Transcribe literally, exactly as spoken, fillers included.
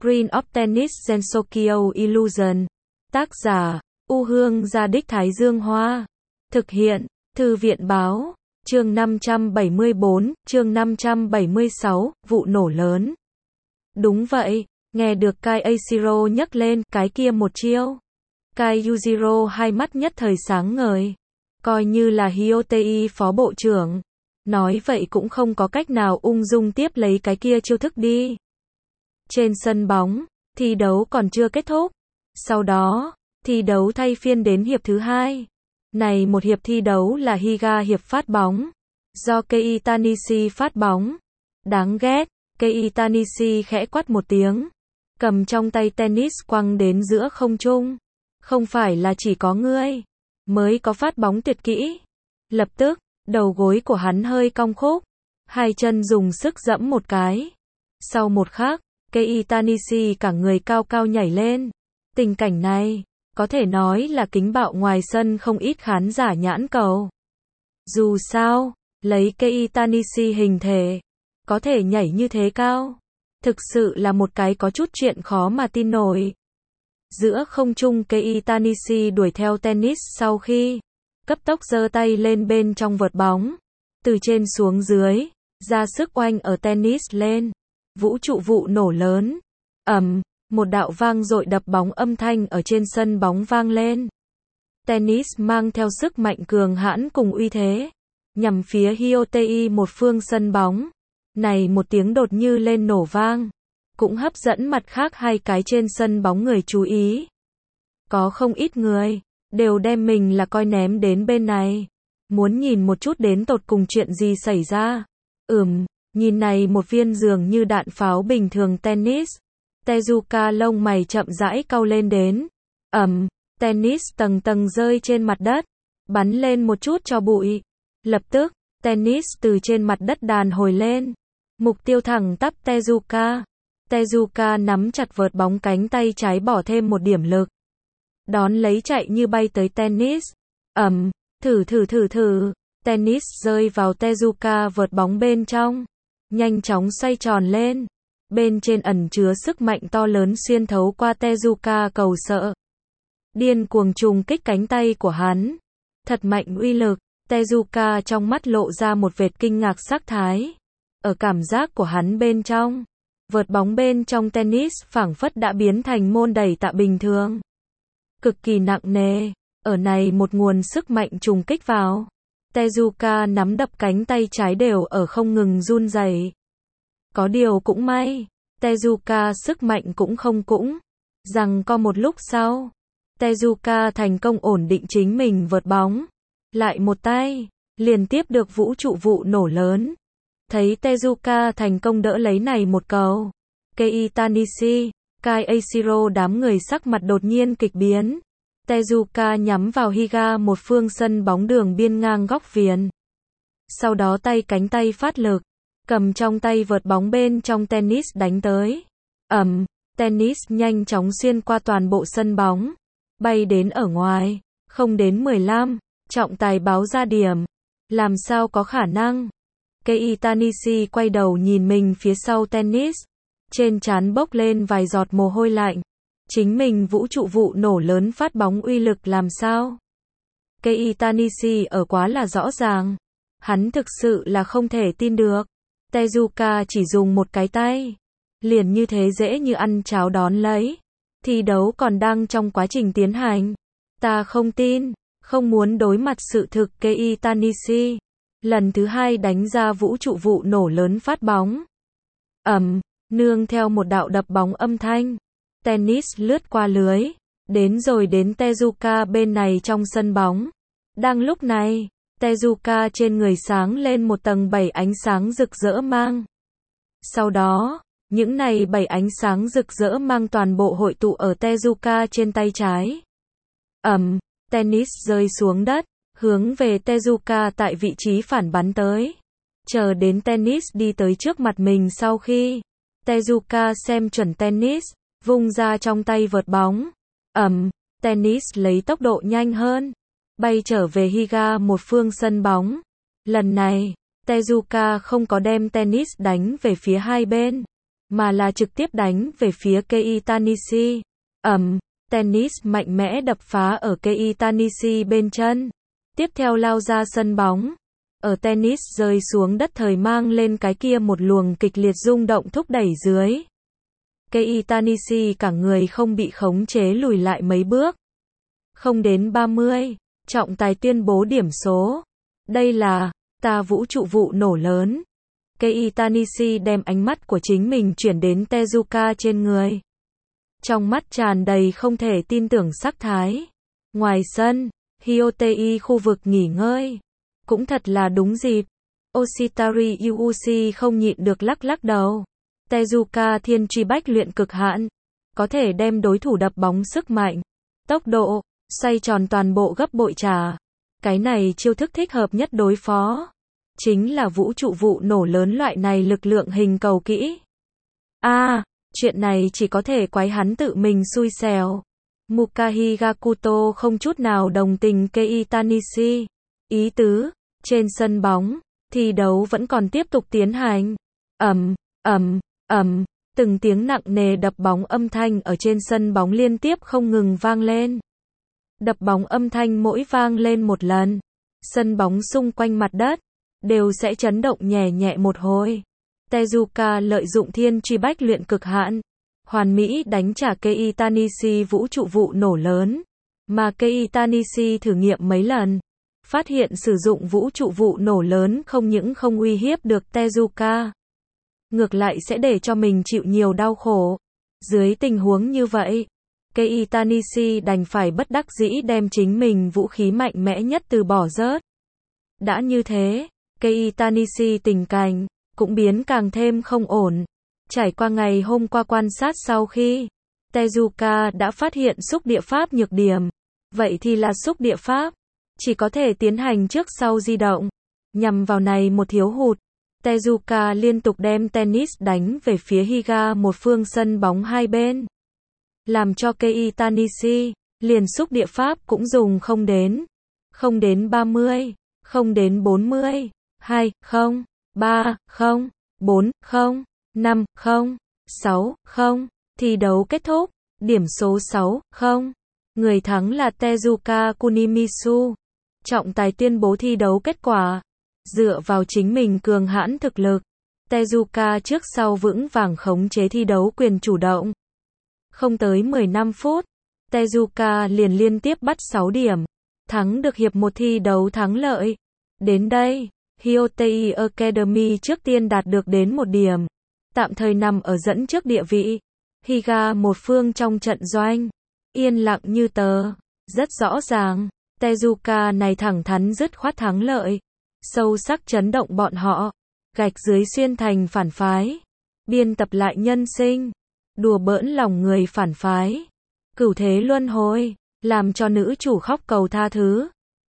Screen of Tennis Gensokyo Illusion. Tác giả, U Hương Gia Đích Thái Dương Hoa. Thực hiện, Thư viện Báo. Chương năm trăm bảy mươi bốn, chương năm trăm bảy mươi sáu, vụ nổ lớn. Đúng vậy, nghe được Kai Ashiro nhắc lên cái kia một chiêu. Kai Yujiro hai mắt nhất thời sáng ngời. Coi như là Hyotei phó bộ trưởng. Nói vậy cũng không có cách nào ung dung tiếp lấy cái kia chiêu thức đi. Trên sân bóng, thi đấu còn chưa kết thúc. Sau đó, thi đấu thay phiên đến hiệp thứ hai. Này một hiệp thi đấu là Higa hiệp phát bóng. Do Kei Tanishi phát bóng. Đáng ghét, Kei Tanishi khẽ quát một tiếng. Cầm trong tay tennis quăng đến giữa không trung. Không phải là chỉ có ngươi mới có phát bóng tuyệt kỹ. Lập tức, đầu gối của hắn hơi cong khúc. Hai chân dùng sức giẫm một cái. Sau một khắc, Kei Tanishi cả người cao cao nhảy lên. Tình cảnh này, có thể nói là kính bạo ngoài sân không ít khán giả nhãn cầu. Dù sao, lấy Kei Tanishi hình thể, có thể nhảy như thế cao. Thực sự là một cái có chút chuyện khó mà tin nổi. Giữa không trung Kei Tanishi đuổi theo tennis sau khi cấp tốc giơ tay lên bên trong vợt bóng. Từ trên xuống dưới, ra sức oanh ở tennis lên. Vũ trụ vụ nổ lớn. Ầm, một đạo vang dội đập bóng âm thanh ở trên sân bóng vang lên. Tennis mang theo sức mạnh cường hãn cùng uy thế, nhằm phía Hyotei một phương sân bóng. Này một tiếng đột như lên nổ vang, cũng hấp dẫn mặt khác hai cái trên sân bóng người chú ý. Có không ít người, đều đem mình là coi ném đến bên này. Muốn nhìn một chút đến tột cùng chuyện gì xảy ra. Ừm, nhìn này một viên dường như đạn pháo bình thường tennis. Tezuka lông mày chậm rãi cau lên đến. Ầm, tennis tầng tầng rơi trên mặt đất. Bắn lên một chút cho bụi. Lập tức, tennis từ trên mặt đất đàn hồi lên. Mục tiêu thẳng tắp Tezuka. Tezuka nắm chặt vợt bóng cánh tay trái bỏ thêm một điểm lực. Đón lấy chạy như bay tới tennis. Ầm, thử thử thử thử. Tennis rơi vào Tezuka vợt bóng bên trong. Nhanh chóng xoay tròn lên. Bên trên ẩn chứa sức mạnh to lớn xuyên thấu qua Tezuka cầu sợ. Điên cuồng trùng kích cánh tay của hắn. Thật mạnh uy lực. Tezuka trong mắt lộ ra một vệt kinh ngạc sắc thái. Ở cảm giác của hắn bên trong, vợt bóng bên trong tennis phảng phất đã biến thành môn đẩy tạ bình thường. Cực kỳ nặng nề, ở này một nguồn sức mạnh trùng kích vào. Tezuka nắm đập cánh tay trái đều ở không ngừng run rẩy. Có điều cũng may, Tezuka sức mạnh cũng không cũng. Rằng có một lúc sau, Tezuka thành công ổn định chính mình vợt bóng. Lại một tay, liền tiếp được vũ trụ vụ nổ lớn. Thấy Tezuka thành công đỡ lấy này một cầu. Kei Tanishi, Kai Ashiro đám người sắc mặt đột nhiên kịch biến. Tezuka nhắm vào Higa một phương sân bóng đường biên ngang góc viền. Sau đó tay cánh tay phát lực. Cầm trong tay vợt bóng bên trong tennis đánh tới. Ầm, tennis nhanh chóng xuyên qua toàn bộ sân bóng. Bay đến ở ngoài. Không đến mười lăm, trọng tài báo ra điểm. Làm sao có khả năng? Kei Tanishi quay đầu nhìn mình phía sau tennis. Trên trán bốc lên vài giọt mồ hôi lạnh. Chính mình vũ trụ vụ nổ lớn phát bóng uy lực làm sao? Kei Tanishi ở quá là rõ ràng. Hắn thực sự là không thể tin được. Tezuka chỉ dùng một cái tay. Liền như thế dễ như ăn cháo đón lấy. Thi đấu còn đang trong quá trình tiến hành. Ta không tin, không muốn đối mặt sự thực. Kei Tanishi lần thứ hai đánh ra vũ trụ vụ nổ lớn phát bóng. Ầm, nương theo một đạo đập bóng âm thanh. Tennis lướt qua lưới. Đến rồi đến Tezuka bên này trong sân bóng. Đang lúc này, Tezuka trên người sáng lên một tầng bảy ánh sáng rực rỡ mang. Sau đó, những này bảy ánh sáng rực rỡ mang toàn bộ hội tụ ở Tezuka trên tay trái. Ầm, tennis rơi xuống đất. Hướng về Tezuka tại vị trí phản bắn tới. Chờ đến tennis đi tới trước mặt mình sau khi Tezuka xem chuẩn tennis, vung ra trong tay vợt bóng. Ầm, tennis lấy tốc độ nhanh hơn, bay trở về Higa một phương sân bóng. Lần này, Tezuka không có đem tennis đánh về phía hai bên, mà là trực tiếp đánh về phía Kei Tanishi. Ầm, tennis mạnh mẽ đập phá ở Kei Tanishi bên chân. Tiếp theo lao ra sân bóng. Ở tennis rơi xuống đất thời mang lên cái kia một luồng kịch liệt rung động thúc đẩy dưới. Kei Tanishi cả người không bị khống chế lùi lại mấy bước. Không đến ba mươi, trọng tài tuyên bố điểm số. Đây là ta vũ trụ vụ nổ lớn. Kei Tanishi đem ánh mắt của chính mình chuyển đến Tezuka trên người. Trong mắt tràn đầy không thể tin tưởng sắc thái. Ngoài sân, Hyotei khu vực nghỉ ngơi. Cũng thật là đúng dịp. Oshitari Yuuchi không nhịn được lắc lắc đầu. Tezuka thiên truy bách luyện cực hạn. Có thể đem đối thủ đập bóng sức mạnh, tốc độ, xoay tròn toàn bộ gấp bội trả. Cái này chiêu thức thích hợp nhất đối phó. Chính là vũ trụ vụ nổ lớn loại này lực lượng hình cầu kỹ. A, à, chuyện này chỉ có thể quái hắn tự mình xui xẻo. Mukahi Gakuto không chút nào đồng tình Kei Tanishi. Ý tứ, trên sân bóng, thi đấu vẫn còn tiếp tục tiến hành. Ầm, ầm, ầm, từng tiếng nặng nề đập bóng âm thanh ở trên sân bóng liên tiếp không ngừng vang lên. Đập bóng âm thanh mỗi vang lên một lần, sân bóng xung quanh mặt đất đều sẽ chấn động nhẹ nhẹ một hồi. Tezuka lợi dụng thiên truy bách luyện cực hạn, hoàn mỹ đánh trả Kei Tanishi vũ trụ vụ nổ lớn, mà Kei Tanishi thử nghiệm mấy lần, phát hiện sử dụng vũ trụ vụ nổ lớn không những không uy hiếp được Tezuka, ngược lại sẽ để cho mình chịu nhiều đau khổ. Dưới tình huống như vậy, Kei Tanishi đành phải bất đắc dĩ đem chính mình vũ khí mạnh mẽ nhất từ bỏ rớt. Đã như thế, Kei Tanishi tình cảnh cũng biến càng thêm không ổn. Trải qua ngày hôm qua quan sát sau khi Tezuka đã phát hiện xúc địa pháp nhược điểm, vậy thì là xúc địa pháp chỉ có thể tiến hành trước sau di động. Nhằm vào này một thiếu hụt, Tezuka liên tục đem tennis đánh về phía Higa một phương sân bóng hai bên, làm cho Kei Tanishi liền xúc địa pháp cũng dùng không đến. Không đến ba mươi, không đến bốn mươi, hai, không, ba, không, bốn, không, năm, không, sáu, không. Thi đấu kết thúc, điểm số sáu, không. Người thắng là Tezuka Kunimitsu. Trọng tài tuyên bố thi đấu kết quả. Dựa vào chính mình cường hãn thực lực, Tezuka trước sau vững vàng khống chế thi đấu quyền chủ động. Không tới mười lăm phút, Tezuka liền liên tiếp bắt sáu điểm, thắng được hiệp một thi đấu thắng lợi. Đến đây, Hyotei Academy trước tiên đạt được đến một điểm, tạm thời nằm ở dẫn trước địa vị. Higa một phương trong trận doanh, yên lặng như tờ, rất rõ ràng, Tezuka này thẳng thắn dứt khoát thắng lợi, sâu sắc chấn động bọn họ, gạch dưới xuyên thành phản phái, biên tập lại nhân sinh, đùa bỡn lòng người phản phái, cửu thế luân hồi, làm cho nữ chủ khóc cầu tha thứ.